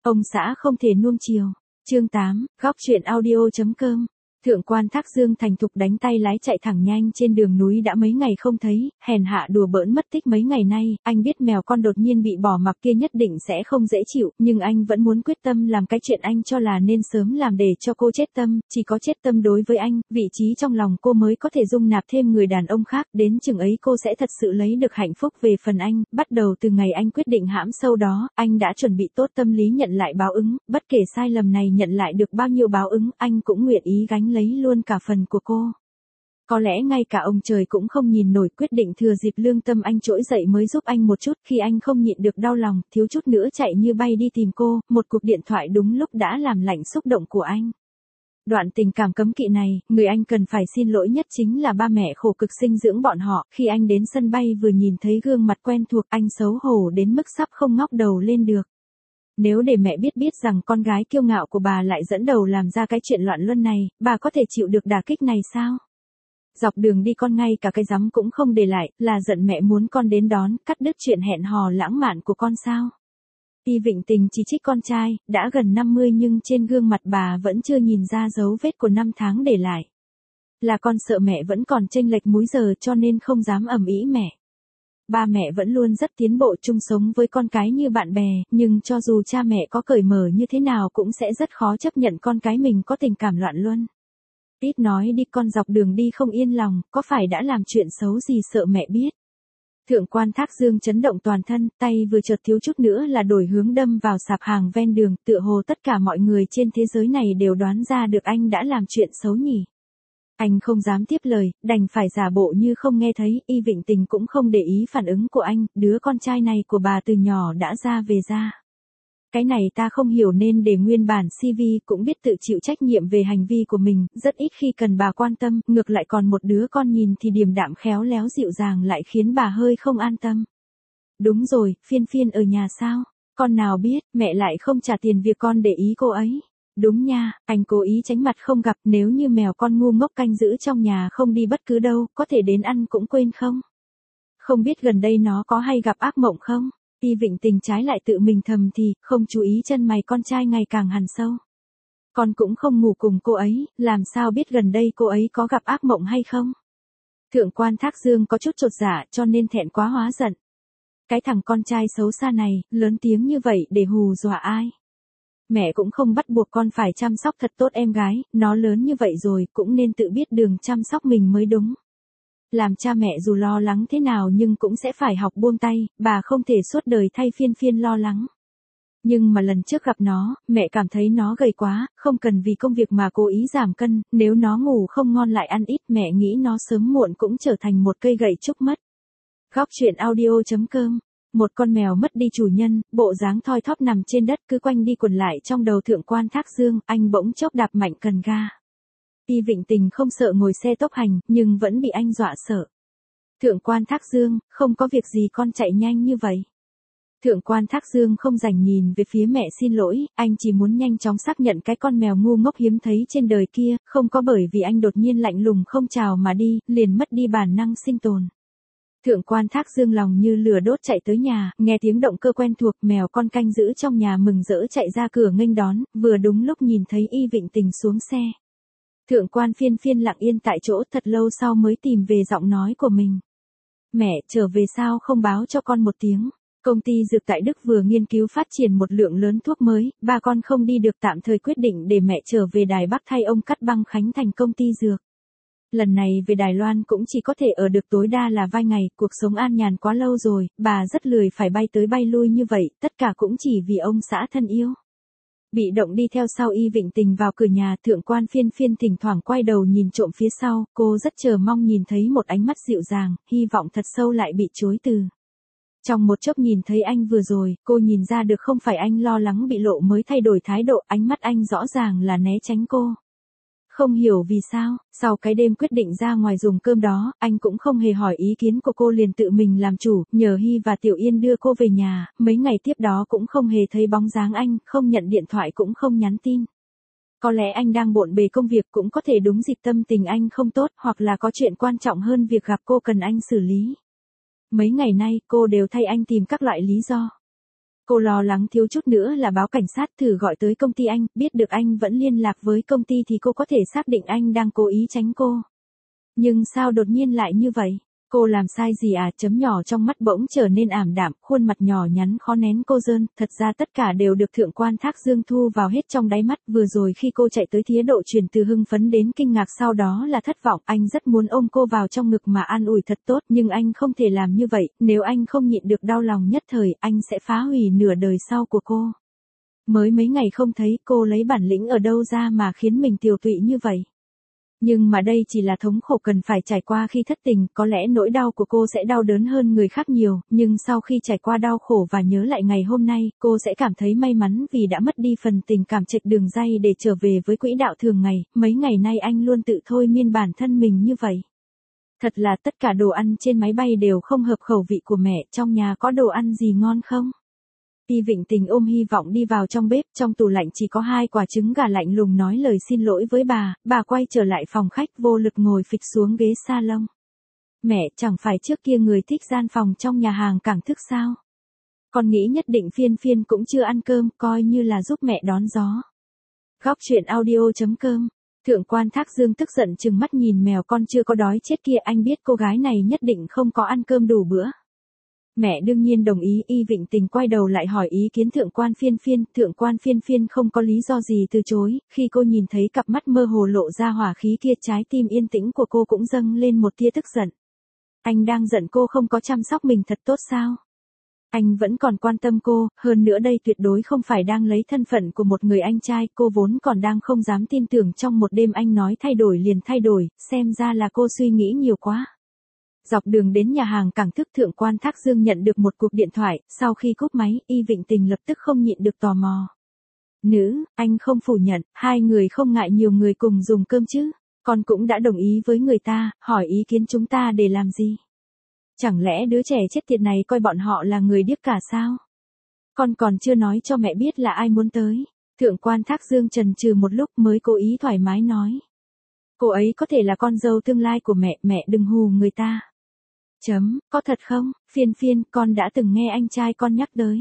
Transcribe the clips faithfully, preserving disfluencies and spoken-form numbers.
Ông xã không thể nuông chiều. Chương tám, góc truyện audio chấm com. Thượng quan Thác Dương thành thục đánh tay lái chạy thẳng nhanh trên đường núi đã mấy ngày không thấy, hèn hạ đùa bỡn mất tích mấy ngày nay, anh biết mèo con đột nhiên bị bỏ mặc kia nhất định sẽ không dễ chịu, nhưng anh vẫn muốn quyết tâm làm cái chuyện anh cho là nên sớm làm để cho cô chết tâm, chỉ có chết tâm đối với anh, vị trí trong lòng cô mới có thể dung nạp thêm người đàn ông khác, đến chừng ấy cô sẽ thật sự lấy được hạnh phúc về phần anh, bắt đầu từ ngày anh quyết định hãm sâu đó, anh đã chuẩn bị tốt tâm lý nhận lại báo ứng, bất kể sai lầm này nhận lại được bao nhiêu báo ứng, anh cũng nguyện ý gánh lấy luôn cả phần của cô. Có lẽ ngay cả ông trời cũng không nhìn nổi, quyết định thừa dịp lương tâm anh trỗi dậy mới giúp anh một chút, khi anh không nhịn được đau lòng, thiếu chút nữa chạy như bay đi tìm cô, một cuộc điện thoại đúng lúc đã làm lạnh xúc động của anh. Đoạn tình cảm cấm kỵ này, người anh cần phải xin lỗi nhất chính là ba mẹ khổ cực sinh dưỡng bọn họ, khi anh đến sân bay vừa nhìn thấy gương mặt quen thuộc, anh xấu hổ đến mức sắp không ngóc đầu lên được. Nếu để mẹ biết biết rằng con gái kiêu ngạo của bà lại dẫn đầu làm ra cái chuyện loạn luân này, bà có thể chịu được đả kích này sao? Dọc đường đi con ngay cả cái rắm cũng không để lại, là giận mẹ muốn con đến đón, cắt đứt chuyện hẹn hò lãng mạn của con sao? Y Vịnh Tình chỉ trích con trai, đã gần năm mươi nhưng trên gương mặt bà vẫn chưa nhìn ra dấu vết của năm tháng để lại. Là con sợ mẹ vẫn còn chênh lệch múi giờ cho nên không dám ầm ĩ mẹ. Ba mẹ vẫn luôn rất tiến bộ chung sống với con cái như bạn bè, nhưng cho dù cha mẹ có cởi mở như thế nào cũng sẽ rất khó chấp nhận con cái mình có tình cảm loạn luân. Ít nói đi, con dọc đường đi không yên lòng, có phải đã làm chuyện xấu gì sợ mẹ biết. Thượng quan Thác Dương chấn động toàn thân, tay vừa chợt thiếu chút nữa là đổi hướng đâm vào sạp hàng ven đường, tựa hồ tất cả mọi người trên thế giới này đều đoán ra được anh đã làm chuyện xấu nhỉ. Anh không dám tiếp lời, đành phải giả bộ như không nghe thấy, Y Vịnh Tình cũng không để ý phản ứng của anh, đứa con trai này của bà từ nhỏ đã ra về ra. Cái này ta không hiểu nên để nguyên bản xê vê cũng biết tự chịu trách nhiệm về hành vi của mình, rất ít khi cần bà quan tâm, ngược lại còn một đứa con nhìn thì điềm đạm khéo léo dịu dàng lại khiến bà hơi không an tâm. Đúng rồi, Phiên Phiên ở nhà sao? Con nào biết, mẹ lại không trả tiền việc con để ý cô ấy. Đúng nha, anh cố ý tránh mặt không gặp, nếu như mèo con ngu ngốc canh giữ trong nhà không đi bất cứ đâu, có thể đến ăn cũng quên không? Không biết gần đây nó có hay gặp ác mộng không? Y Vịnh Tình trái lại tự mình thầm thì, không chú ý chân mày con trai ngày càng hằn sâu. Con cũng không ngủ cùng cô ấy, làm sao biết gần đây cô ấy có gặp ác mộng hay không? Thượng quan Thác Dương có chút chột dạ cho nên thẹn quá hóa giận. Cái thằng con trai xấu xa này, lớn tiếng như vậy để hù dọa ai? Mẹ cũng không bắt buộc con phải chăm sóc thật tốt em gái, nó lớn như vậy rồi cũng nên tự biết đường chăm sóc mình mới đúng. Làm cha mẹ dù lo lắng thế nào nhưng cũng sẽ phải học buông tay, bà không thể suốt đời thay Phiên Phiên lo lắng. Nhưng mà lần trước gặp nó, mẹ cảm thấy nó gầy quá, không cần vì công việc mà cố ý giảm cân, nếu nó ngủ không ngon lại ăn ít mẹ nghĩ nó sớm muộn cũng trở thành một cây gậy trúc mất. Góc truyện audio chấm com. Một con mèo mất đi chủ nhân, bộ dáng thoi thóp nằm trên đất cứ quanh đi quẩn lại trong đầu Thượng quan Thác Dương, anh bỗng chốc đạp mạnh cần ga. Y Vịnh Tình không sợ ngồi xe tốc hành, nhưng vẫn bị anh dọa sợ. Thượng quan Thác Dương, không có việc gì con chạy nhanh như vậy. Thượng quan Thác Dương không rảnh nhìn về phía mẹ xin lỗi, anh chỉ muốn nhanh chóng xác nhận cái con mèo ngu ngốc hiếm thấy trên đời kia, không có bởi vì anh đột nhiên lạnh lùng không chào mà đi, liền mất đi bản năng sinh tồn. Thượng quan Thác Dương lòng như lửa đốt chạy tới nhà, nghe tiếng động cơ quen thuộc, mèo con canh giữ trong nhà mừng rỡ chạy ra cửa nghênh đón, vừa đúng lúc nhìn thấy Y Vịnh Tình xuống xe. Thượng quan Phiên Phiên lặng yên tại chỗ thật lâu sau mới tìm về giọng nói của mình. Mẹ, trở về sao không báo cho con một tiếng? Công ty dược tại Đức vừa nghiên cứu phát triển một lượng lớn thuốc mới, ba con không đi được tạm thời quyết định để mẹ trở về Đài Bắc thay ông Cắt Băng khánh thành công ty dược. Lần này về Đài Loan cũng chỉ có thể ở được tối đa là vài ngày, cuộc sống an nhàn quá lâu rồi, bà rất lười phải bay tới bay lui như vậy, tất cả cũng chỉ vì ông xã thân yêu. Bị động đi theo sau Y Vịnh Tình vào cửa nhà, Thượng quan Phiên Phiên thỉnh thoảng quay đầu nhìn trộm phía sau, cô rất chờ mong nhìn thấy một ánh mắt dịu dàng, hy vọng thật sâu lại bị chối từ. Trong một chốc nhìn thấy anh vừa rồi, cô nhìn ra được không phải anh lo lắng bị lộ mới thay đổi thái độ, ánh mắt anh rõ ràng là né tránh cô. Không hiểu vì sao, sau cái đêm quyết định ra ngoài dùng cơm đó, anh cũng không hề hỏi ý kiến của cô liền tự mình làm chủ, nhờ Hy và Tiểu Yên đưa cô về nhà, mấy ngày tiếp đó cũng không hề thấy bóng dáng anh, không nhận điện thoại cũng không nhắn tin. Có lẽ anh đang bộn bề công việc, cũng có thể đúng dịp tâm tình anh không tốt, hoặc là có chuyện quan trọng hơn việc gặp cô cần anh xử lý. Mấy ngày nay, cô đều thay anh tìm các loại lý do. Cô lo lắng thiếu chút nữa là báo cảnh sát, thử gọi tới công ty anh, biết được anh vẫn liên lạc với công ty thì cô có thể xác định anh đang cố ý tránh cô. Nhưng sao đột nhiên lại như vậy? Cô làm sai gì à? Chấm nhỏ trong mắt bỗng trở nên ảm đạm, khuôn mặt nhỏ nhắn khó nén cô rơn, thật ra tất cả đều được Thượng quan Thác Dương thu vào hết trong đáy mắt, vừa rồi khi cô chạy tới thía độ chuyển từ hưng phấn đến kinh ngạc sau đó là thất vọng, anh rất muốn ôm cô vào trong ngực mà an ủi thật tốt, nhưng anh không thể làm như vậy, nếu anh không nhịn được đau lòng nhất thời, anh sẽ phá hủy nửa đời sau của cô. Mới mấy ngày không thấy, cô lấy bản lĩnh ở đâu ra mà khiến mình tiều tụy như vậy? Nhưng mà đây chỉ là thống khổ cần phải trải qua khi thất tình, có lẽ nỗi đau của cô sẽ đau đớn hơn người khác nhiều, nhưng sau khi trải qua đau khổ và nhớ lại ngày hôm nay, cô sẽ cảm thấy may mắn vì đã mất đi phần tình cảm chệch đường ray để trở về với quỹ đạo thường ngày, mấy ngày nay anh luôn tự thôi miên bản thân mình như vậy. Thật là tất cả đồ ăn trên máy bay đều không hợp khẩu vị của mẹ, trong nhà có đồ ăn gì ngon không? Y Vịnh Tình ôm hy vọng đi vào trong bếp, trong tủ lạnh chỉ có hai quả trứng gà lạnh lùng nói lời xin lỗi với bà, bà quay trở lại phòng khách vô lực ngồi phịch xuống ghế salon. Mẹ, chẳng phải trước kia người thích gian phòng trong nhà hàng cảng thức sao? Con nghĩ nhất định Phiên Phiên cũng chưa ăn cơm, coi như là giúp mẹ đón gió. Góc truyện audio chấm com. Thượng quan Thác Dương tức giận chừng mắt nhìn mèo con chưa có đói chết kia, anh biết cô gái này nhất định không có ăn cơm đủ bữa. Mẹ đương nhiên đồng ý. Y Vịnh Tình quay đầu lại hỏi ý kiến Thượng quan Phiên Phiên, Thượng quan Phiên Phiên không có lý do gì từ chối, khi cô nhìn thấy cặp mắt mơ hồ lộ ra hỏa khí kia, trái tim yên tĩnh của cô cũng dâng lên một tia tức giận. Anh đang giận cô không có chăm sóc mình thật tốt sao? Anh vẫn còn quan tâm cô, hơn nữa đây tuyệt đối không phải đang lấy thân phận của một người anh trai, cô vốn còn đang không dám tin tưởng trong một đêm anh nói thay đổi liền thay đổi, xem ra là cô suy nghĩ nhiều quá. Dọc đường đến nhà hàng cảng thức, Thượng quan Thác Dương nhận được một cuộc điện thoại, sau khi cúp máy, Y Vịnh Tình lập tức không nhịn được tò mò. Nữ, anh không phủ nhận, hai người không ngại nhiều người cùng dùng cơm chứ, con cũng đã đồng ý với người ta, hỏi ý kiến chúng ta để làm gì? Chẳng lẽ đứa trẻ chết tiệt này coi bọn họ là người điếc cả sao? Con còn chưa nói cho mẹ biết là ai muốn tới. Thượng quan Thác Dương chần chừ một lúc mới cố ý thoải mái nói. Cô ấy có thể là con dâu tương lai của mẹ, mẹ đừng hù người ta. Chấm, có thật không? Phiên Phiên, con đã từng nghe anh trai con nhắc tới.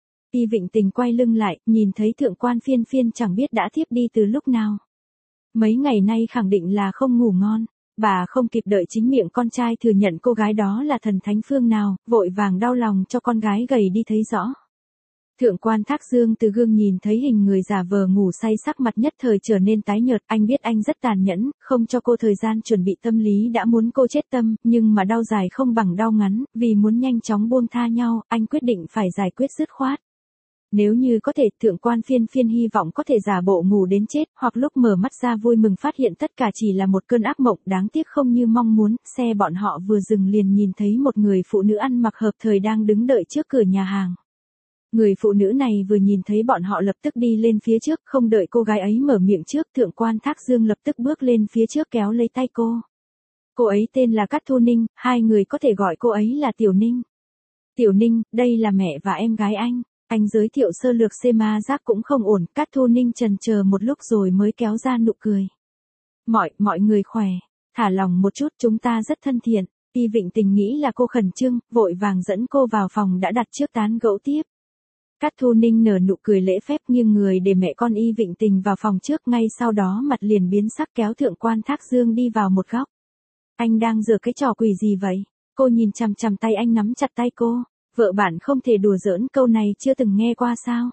Y Vịnh Tình quay lưng lại, nhìn thấy Thượng quan Phiên Phiên chẳng biết đã thiếp đi từ lúc nào. Mấy ngày nay khẳng định là không ngủ ngon. Bà không kịp đợi chính miệng con trai thừa nhận cô gái đó là thần thánh phương nào, vội vàng đau lòng cho con gái gầy đi thấy rõ. Thượng quan Thác Dương từ gương nhìn thấy hình người giả vờ ngủ say, sắc mặt nhất thời trở nên tái nhợt, anh biết anh rất tàn nhẫn, không cho cô thời gian chuẩn bị tâm lý đã muốn cô chết tâm, nhưng mà đau dài không bằng đau ngắn, vì muốn nhanh chóng buông tha nhau, anh quyết định phải giải quyết dứt khoát. Nếu như có thể, Thượng quan Phiên Phiên hy vọng có thể giả bộ ngủ đến chết, hoặc lúc mở mắt ra vui mừng phát hiện tất cả chỉ là một cơn ác mộng, đáng tiếc không như mong muốn, xe bọn họ vừa dừng liền nhìn thấy một người phụ nữ ăn mặc hợp thời đang đứng đợi trước cửa nhà hàng. Người phụ nữ này vừa nhìn thấy bọn họ lập tức đi lên phía trước, không đợi cô gái ấy mở miệng trước, Thượng quan Thác Dương lập tức bước lên phía trước kéo lấy tay cô. Cô ấy tên là Cát Thu Ninh, hai người có thể gọi cô ấy là Tiểu Ninh. Tiểu Ninh, đây là mẹ và em gái anh. Anh giới thiệu sơ lược Sema giác cũng không ổn, Cát Thu Ninh chần chờ một lúc rồi mới kéo ra nụ cười. Mọi, mọi người khỏe, thả lòng một chút, chúng ta rất thân thiện. Y Vịnh Tình nghĩ là cô khẩn trương, vội vàng dẫn cô vào phòng đã đặt trước tán gẫu tiếp. Cát Thu Ninh nở nụ cười lễ phép nghiêng người để mẹ con Y Vịnh Tình vào phòng trước, ngay sau đó mặt liền biến sắc kéo Thượng quan Thác Dương đi vào một góc. Anh đang giở cái trò quỷ gì vậy? Cô nhìn chằm chằm tay anh nắm chặt tay cô. Vợ bạn không thể đùa giỡn, câu này chưa từng nghe qua sao?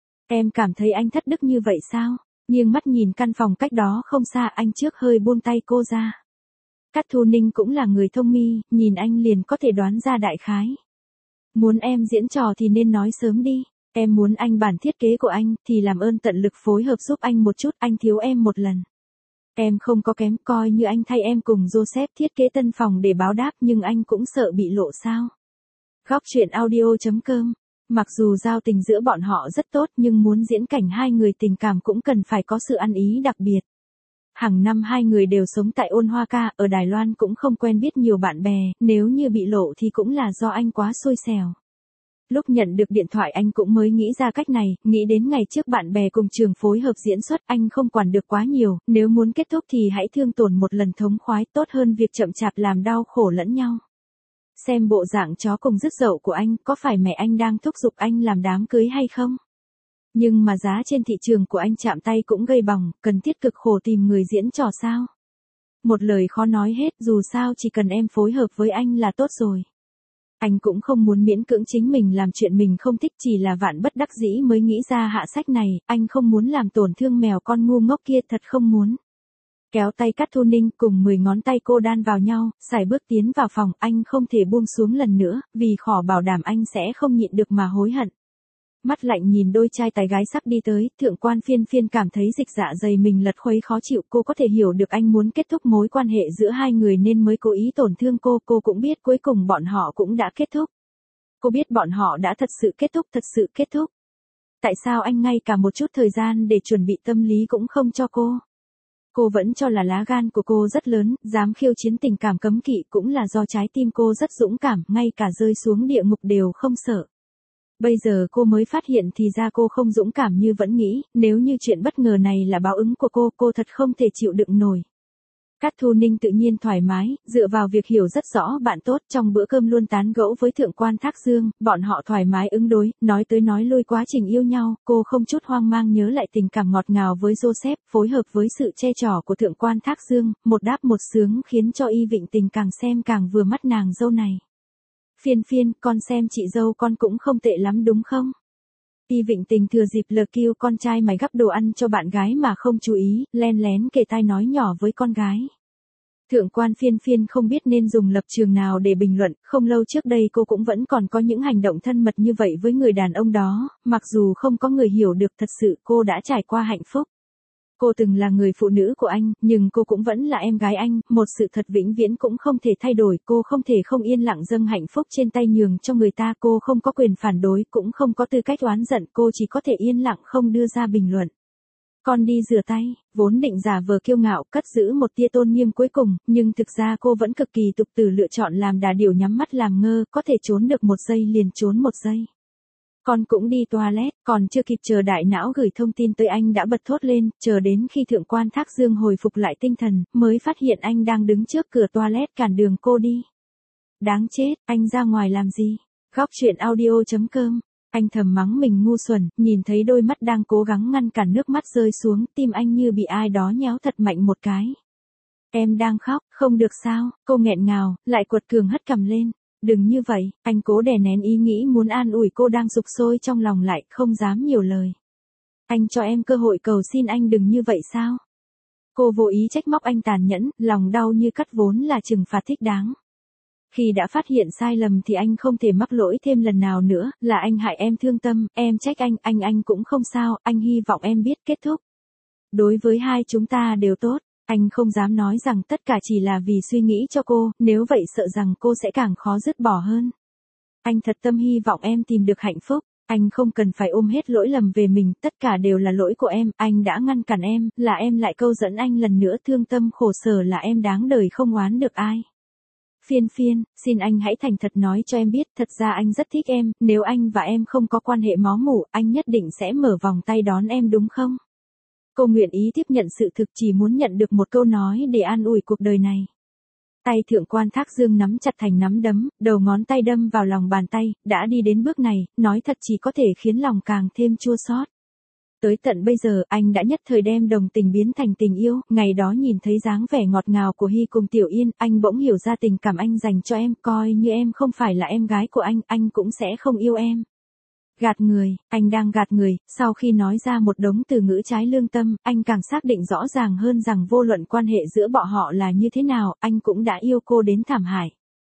Em cảm thấy anh thất đức như vậy sao? Nhưng mắt nhìn căn phòng cách đó không xa, anh trước hơi buông tay cô ra. Cát Thu Ninh cũng là người thông mi, nhìn anh liền có thể đoán ra đại khái. Muốn em diễn trò thì nên nói sớm đi. Em muốn anh bản thiết kế của anh, thì làm ơn tận lực phối hợp giúp anh một chút, anh thiếu em một lần. Em không có kém, coi như anh thay em cùng Joseph thiết kế tân phòng để báo đáp, nhưng anh cũng sợ bị lộ sao. Góc truyện audio chấm com. Mặc dù giao tình giữa bọn họ rất tốt, nhưng muốn diễn cảnh hai người tình cảm cũng cần phải có sự ăn ý đặc biệt. Hàng năm hai người đều sống tại Ôn Hoa Ca, ở Đài Loan cũng không quen biết nhiều bạn bè, nếu như bị lộ thì cũng là do anh quá xui xẻo. Lúc nhận được điện thoại anh cũng mới nghĩ ra cách này, nghĩ đến ngày trước bạn bè cùng trường phối hợp diễn xuất, anh không quản được quá nhiều, nếu muốn kết thúc thì hãy thương tổn một lần thống khoái, tốt hơn việc chậm chạp làm đau khổ lẫn nhau. Xem bộ dạng chó cùng rứt dậu của anh, có phải mẹ anh đang thúc giục anh làm đám cưới hay không? Nhưng mà giá trên thị trường của anh chạm tay cũng gây bỏng, cần thiết cực khổ tìm người diễn trò sao? Một lời khó nói hết, dù sao chỉ cần em phối hợp với anh là tốt rồi. Anh cũng không muốn miễn cưỡng chính mình làm chuyện mình không thích, chỉ là vạn bất đắc dĩ mới nghĩ ra hạ sách này, anh không muốn làm tổn thương mèo con ngu ngốc kia, thật không muốn. Kéo tay Cát Thu Ninh cùng mười ngón tay cô đan vào nhau, sải bước tiến vào phòng, anh không thể buông xuống lần nữa, vì khỏ bảo đảm anh sẽ không nhịn được mà hối hận. Mắt lạnh nhìn đôi trai tài gái sắp đi tới, Thượng quan Phiên Phiên cảm thấy dịch dạ dày mình lật khuấy khó chịu, cô có thể hiểu được anh muốn kết thúc mối quan hệ giữa hai người nên mới cố ý tổn thương cô, cô cũng biết cuối cùng bọn họ cũng đã kết thúc. Cô biết bọn họ đã thật sự kết thúc, thật sự kết thúc. Tại sao anh ngay cả một chút thời gian để chuẩn bị tâm lý cũng không cho cô? Cô vẫn cho là lá gan của cô rất lớn, dám khiêu chiến tình cảm cấm kỵ, cũng là do trái tim cô rất dũng cảm, ngay cả rơi xuống địa ngục đều không sợ. Bây giờ cô mới phát hiện thì ra cô không dũng cảm như vẫn nghĩ, nếu như chuyện bất ngờ này là báo ứng của cô, cô thật không thể chịu đựng nổi. Cát Thu Ninh tự nhiên thoải mái, dựa vào việc hiểu rất rõ bạn tốt, trong bữa cơm luôn tán gẫu với Thượng quan Thác Dương, bọn họ thoải mái ứng đối, nói tới nói lui quá trình yêu nhau, cô không chút hoang mang nhớ lại tình cảm ngọt ngào với Joseph, phối hợp với sự che chở của Thượng quan Thác Dương, một đáp một sướng khiến cho Y Vịnh Tình càng xem càng vừa mắt nàng dâu này. Phiên Phiên, con xem chị dâu con cũng không tệ lắm đúng không? Y Vịnh Tình thừa dịp lờ kêu con trai mày gắp đồ ăn cho bạn gái mà không chú ý, len lén kề tai nói nhỏ với con gái. Thượng quan Phiên Phiên không biết nên dùng lập trường nào để bình luận, không lâu trước đây cô cũng vẫn còn có những hành động thân mật như vậy với người đàn ông đó, mặc dù không có người hiểu được thật sự cô đã trải qua hạnh phúc. Cô từng là người phụ nữ của anh, nhưng cô cũng vẫn là em gái anh, một sự thật vĩnh viễn cũng không thể thay đổi, cô không thể không yên lặng dâng hạnh phúc trên tay nhường cho người ta, cô không có quyền phản đối, cũng không có tư cách oán giận, cô chỉ có thể yên lặng không đưa ra bình luận. Con đi rửa tay, vốn định giả vờ kiêu ngạo, cất giữ một tia tôn nghiêm cuối cùng, nhưng thực ra cô vẫn cực kỳ tục tử lựa chọn làm đà điểu nhắm mắt làm ngơ, có thể trốn được một giây liền trốn một giây. Con cũng đi toilet, còn chưa kịp chờ đại não gửi thông tin tới anh đã bật thốt lên, chờ đến khi Thượng quan Thác Dương hồi phục lại tinh thần, mới phát hiện anh đang đứng trước cửa toilet cản đường cô đi. Đáng chết, anh ra ngoài làm gì? Góc truyện audio chấm com. Anh thầm mắng mình ngu xuẩn, nhìn thấy đôi mắt đang cố gắng ngăn cản nước mắt rơi xuống, tim anh như bị ai đó nhéo thật mạnh một cái. Em đang khóc, không được sao? Cô nghẹn ngào, lại quật cường hất cằm lên. Đừng như vậy, anh cố đè nén ý nghĩ muốn an ủi cô đang sục sôi trong lòng lại, không dám nhiều lời. Anh cho em cơ hội cầu xin anh đừng như vậy sao? Cô vô ý trách móc anh tàn nhẫn, lòng đau như cắt vốn là trừng phạt thích đáng. Khi đã phát hiện sai lầm thì anh không thể mắc lỗi thêm lần nào nữa, là anh hại em thương tâm, em trách anh, anh anh cũng không sao, anh hy vọng em biết kết thúc. Đối với hai chúng ta đều tốt. Anh không dám nói rằng tất cả chỉ là vì suy nghĩ cho cô, nếu vậy sợ rằng cô sẽ càng khó dứt bỏ hơn. Anh thật tâm hy vọng em tìm được hạnh phúc, anh không cần phải ôm hết lỗi lầm về mình, tất cả đều là lỗi của em, anh đã ngăn cản em, là em lại câu dẫn anh lần nữa, thương tâm khổ sở là em, đáng đời không oán được ai. Phiên Phiên, xin anh hãy thành thật nói cho em biết, thật ra anh rất thích em, nếu anh và em không có quan hệ máu mủ, anh nhất định sẽ mở vòng tay đón em đúng không? Cô nguyện ý tiếp nhận sự thực, chỉ muốn nhận được một câu nói để an ủi cuộc đời này. Tay Thượng quan Thác Dương nắm chặt thành nắm đấm, đầu ngón tay đâm vào lòng bàn tay, đã đi đến bước này, nói thật chỉ có thể khiến lòng càng thêm chua xót. Tới tận bây giờ, anh đã nhất thời đem đồng tình biến thành tình yêu, ngày đó nhìn thấy dáng vẻ ngọt ngào của Hy cùng Tiểu Yên, anh bỗng hiểu ra tình cảm anh dành cho em, coi như em không phải là em gái của anh, anh cũng sẽ không yêu em. Gạt người, anh đang gạt người, sau khi nói ra một đống từ ngữ trái lương tâm, anh càng xác định rõ ràng hơn rằng vô luận quan hệ giữa bọn họ là như thế nào, anh cũng đã yêu cô đến thảm hại.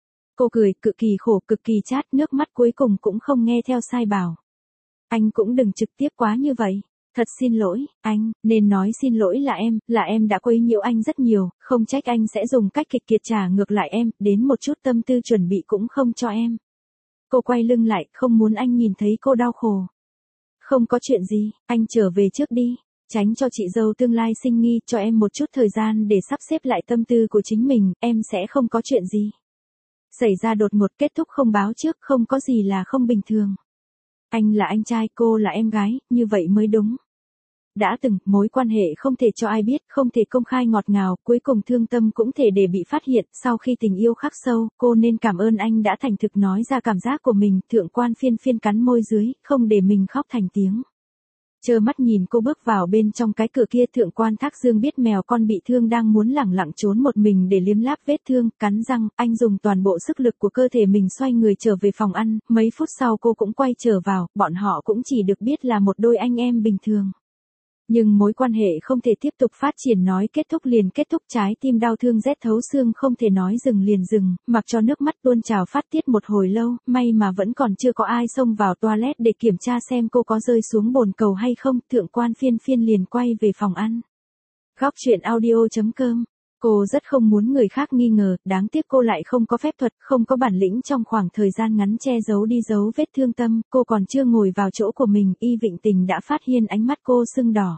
Cô cười, cực kỳ khổ, cực kỳ chát, nước mắt cuối cùng cũng không nghe theo sai bảo. Anh cũng đừng trực tiếp quá như vậy. Thật xin lỗi, anh, nên nói xin lỗi là em, là em đã quấy nhiễu anh rất nhiều, không trách anh sẽ dùng cách kịch kiệt trả ngược lại em, đến một chút tâm tư chuẩn bị cũng không cho em. Cô quay lưng lại, không muốn anh nhìn thấy cô đau khổ. Không có chuyện gì, anh trở về trước đi, tránh cho chị dâu tương lai sinh nghi, cho em một chút thời gian để sắp xếp lại tâm tư của chính mình, em sẽ không có chuyện gì. Xảy ra đột ngột, kết thúc không báo trước, không có gì là không bình thường. Anh là anh trai, cô là em gái, như vậy mới đúng. đã từng, mối quan hệ không thể cho ai biết, không thể công khai ngọt ngào, cuối cùng thương tâm cũng thể để bị phát hiện, sau khi tình yêu khắc sâu, cô nên cảm ơn anh đã thành thực nói ra cảm giác của mình, Thượng quan Phiên Phiên cắn môi dưới, không để mình khóc thành tiếng. Trơ mắt nhìn cô bước vào bên trong cái cửa kia, Thượng quan Thác Dương biết mèo con bị thương đang muốn lẳng lặng trốn một mình để liếm láp vết thương, cắn răng, anh dùng toàn bộ sức lực của cơ thể mình xoay người trở về phòng ăn, mấy phút sau cô cũng quay trở vào, bọn họ cũng chỉ được biết là một đôi anh em bình thường. Nhưng mối quan hệ không thể tiếp tục phát triển, nói kết thúc liền kết thúc, trái tim đau thương rét thấu xương, không thể nói dừng liền dừng, mặc cho nước mắt tuôn trào phát tiết một hồi lâu, may mà vẫn còn chưa có ai xông vào toilet để kiểm tra xem cô có rơi xuống bồn cầu hay không, Thượng quan Phiên Phiên liền quay về phòng ăn. Góc truyện audio chấm com. Cô rất không muốn người khác nghi ngờ, đáng tiếc cô lại không có phép thuật, không có bản lĩnh trong khoảng thời gian ngắn che giấu đi dấu vết thương tâm, cô còn chưa ngồi vào chỗ của mình, Y Vịnh Tình đã phát hiện ánh mắt cô sưng đỏ.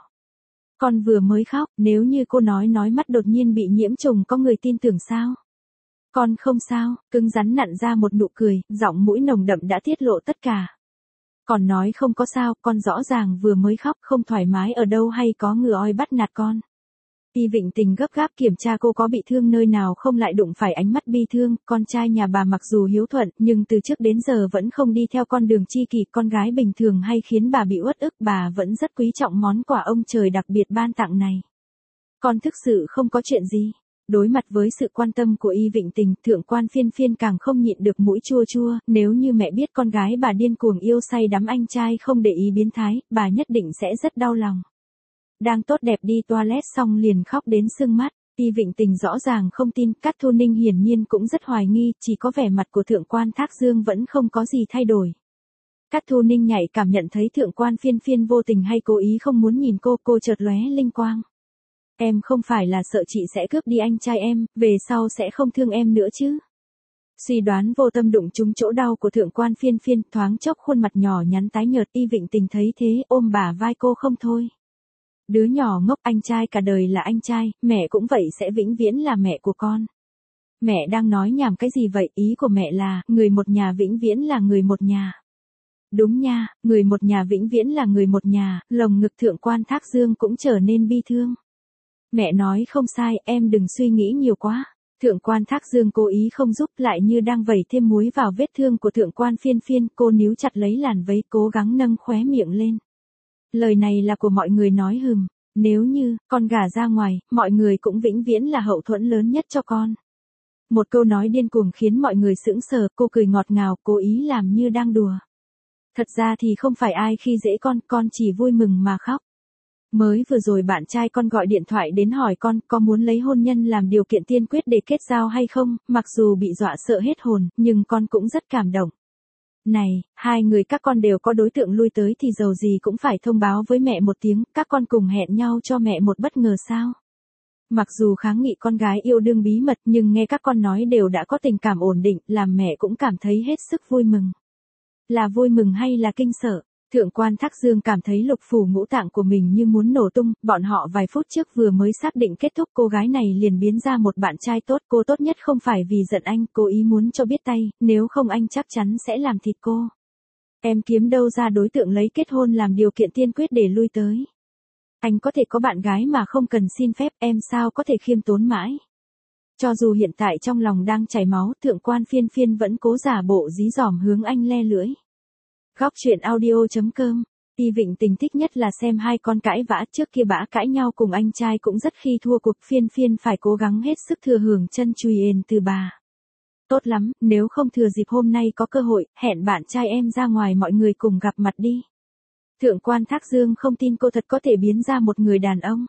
Con vừa mới khóc, nếu như cô nói nói mắt đột nhiên bị nhiễm trùng có người tin tưởng sao? Con không sao, cứng rắn nặn ra một nụ cười, giọng mũi nồng đậm đã tiết lộ tất cả. Còn nói không có sao, con rõ ràng vừa mới khóc, không thoải mái ở đâu hay có ngựa oi bắt nạt con. Y Vịnh Tình gấp gáp kiểm tra cô có bị thương nơi nào không, lại đụng phải ánh mắt bi thương, con trai nhà bà mặc dù hiếu thuận, nhưng từ trước đến giờ vẫn không đi theo con đường chi kỷ, con gái bình thường hay khiến bà bị uất ức, bà vẫn rất quý trọng món quà ông trời đặc biệt ban tặng này. Con thực sự không có chuyện gì. Đối mặt với sự quan tâm của Y Vịnh Tình, Thượng quan Phiên Phiên càng không nhịn được mũi chua chua, nếu như mẹ biết con gái bà điên cuồng yêu say đắm anh trai không để ý biến thái, bà nhất định sẽ rất đau lòng. Đang tốt đẹp đi toilet xong liền khóc đến sưng mắt, Y Vịnh Tình rõ ràng không tin, Cát Thu Ninh hiển nhiên cũng rất hoài nghi, chỉ có vẻ mặt của Thượng quan Thác Dương vẫn không có gì thay đổi. Cát Thu Ninh nhạy cảm nhận thấy Thượng quan Phiên Phiên vô tình hay cố ý không muốn nhìn cô, cô chợt lóe linh quang. Em không phải là sợ chị sẽ cướp đi anh trai em, về sau sẽ không thương em nữa chứ? Suy đoán vô tâm đụng trúng chỗ đau của Thượng quan Phiên Phiên, thoáng chốc khuôn mặt nhỏ nhắn tái nhợt, Y Vịnh Tình thấy thế ôm bả vai cô không thôi. Đứa nhỏ ngốc, anh trai cả đời là anh trai, mẹ cũng vậy sẽ vĩnh viễn là mẹ của con. Mẹ đang nói nhảm cái gì vậy, ý của mẹ là, người một nhà vĩnh viễn là người một nhà. Đúng nha, người một nhà vĩnh viễn là người một nhà, lồng ngực Thượng quan Thác Dương cũng trở nên bi thương. Mẹ nói không sai, em đừng suy nghĩ nhiều quá. Thượng quan Thác Dương cố ý không giúp, lại như đang vẩy thêm muối vào vết thương của Thượng quan Phiên Phiên, cô níu chặt lấy làn váy cố gắng nâng khóe miệng lên. Lời này là của mọi người nói hừm, nếu như, con gả ra ngoài, mọi người cũng vĩnh viễn là hậu thuẫn lớn nhất cho con. Một câu nói điên cuồng khiến mọi người sững sờ, cô cười ngọt ngào, cố ý làm như đang đùa. Thật ra thì không phải ai khi dễ con, con chỉ vui mừng mà khóc. Mới vừa rồi bạn trai con gọi điện thoại đến hỏi con có muốn lấy hôn nhân làm điều kiện tiên quyết để kết giao hay không, mặc dù bị dọa sợ hết hồn, nhưng con cũng rất cảm động. Này, hai người các con đều có đối tượng lui tới thì dầu gì cũng phải thông báo với mẹ một tiếng, các con cùng hẹn nhau cho mẹ một bất ngờ sao? Mặc dù kháng nghị con gái yêu đương bí mật nhưng nghe các con nói đều đã có tình cảm ổn định, làm mẹ cũng cảm thấy hết sức vui mừng. Là vui mừng hay là kinh sợ? Thượng quan Thác Dương cảm thấy lục phủ ngũ tạng của mình như muốn nổ tung, bọn họ vài phút trước vừa mới xác định kết thúc, cô gái này liền biến ra một bạn trai tốt, cô tốt nhất không phải vì giận anh, cố ý muốn cho biết tay, nếu không anh chắc chắn sẽ làm thịt cô. Em kiếm đâu ra đối tượng lấy kết hôn làm điều kiện tiên quyết để lui tới. Anh có thể có bạn gái mà không cần xin phép, em sao có thể khiêm tốn mãi. Cho dù hiện tại trong lòng đang chảy máu, Thượng quan Phiên Phiên vẫn cố giả bộ dí dỏm hướng anh le lưỡi. Góc truyện audio chấm com. Y Vịnh Tình thích nhất là xem hai con cãi vã, trước kia bã cãi nhau cùng anh trai cũng rất khi thua cuộc, Phiên Phiên phải cố gắng hết sức thừa hưởng chân chùi ền từ bà. Tốt lắm, nếu không thừa dịp hôm nay có cơ hội, hẹn bạn trai em ra ngoài mọi người cùng gặp mặt đi. Thượng quan Thác Dương không tin cô thật có thể biến ra một người đàn ông.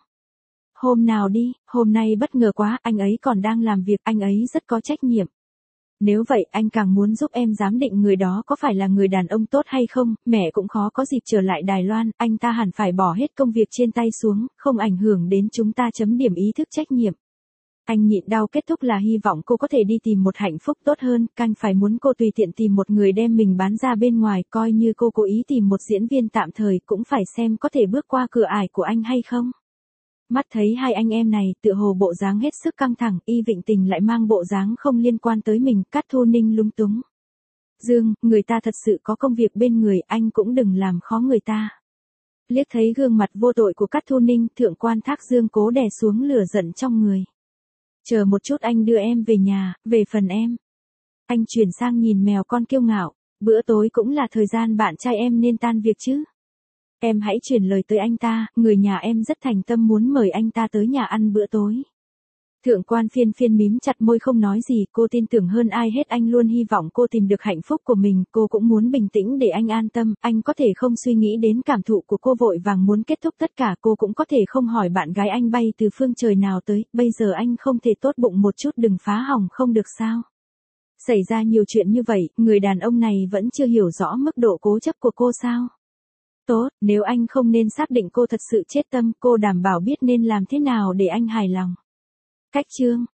Hôm nào đi, hôm nay bất ngờ quá, anh ấy còn đang làm việc, anh ấy rất có trách nhiệm. Nếu vậy anh càng muốn giúp em giám định người đó có phải là người đàn ông tốt hay không, mẹ cũng khó có dịp trở lại Đài Loan, anh ta hẳn phải bỏ hết công việc trên tay xuống, không ảnh hưởng đến chúng ta chấm điểm ý thức trách nhiệm. Anh nhịn đau kết thúc là hy vọng cô có thể đi tìm một hạnh phúc tốt hơn, canh phải muốn cô tùy tiện tìm một người đem mình bán ra bên ngoài, coi như cô cố ý tìm một diễn viên tạm thời cũng phải xem có thể bước qua cửa ải của anh hay không. Mắt thấy hai anh em này tựa hồ bộ dáng hết sức căng thẳng, Y Vịnh Tình lại mang bộ dáng không liên quan tới mình, Cát Thu Ninh lúng túng. Dương, người ta thật sự có công việc bên người, anh cũng đừng làm khó người ta. Liếc thấy gương mặt vô tội của Cát Thu Ninh, Thượng quan Thác Dương cố đè xuống lửa giận trong người. Chờ một chút, anh đưa em về nhà, về phần em. Anh chuyển sang nhìn mèo con kiêu ngạo, bữa tối cũng là thời gian bạn trai em nên tan việc chứ. Em hãy chuyển lời tới anh ta, người nhà em rất thành tâm muốn mời anh ta tới nhà ăn bữa tối. Thượng quan Phiên Phiên mím chặt môi không nói gì, cô tin tưởng hơn ai hết anh luôn hy vọng cô tìm được hạnh phúc của mình, cô cũng muốn bình tĩnh để anh an tâm, anh có thể không suy nghĩ đến cảm thụ của cô vội vàng muốn kết thúc tất cả, cô cũng có thể không hỏi bạn gái anh bay từ phương trời nào tới, bây giờ anh không thể tốt bụng một chút đừng phá hỏng không được sao. Xảy ra nhiều chuyện như vậy, người đàn ông này vẫn chưa hiểu rõ mức độ cố chấp của cô sao? Tốt, nếu anh không nên xác định cô thật sự chết tâm, cô đảm bảo biết nên làm thế nào để anh hài lòng. Cách chương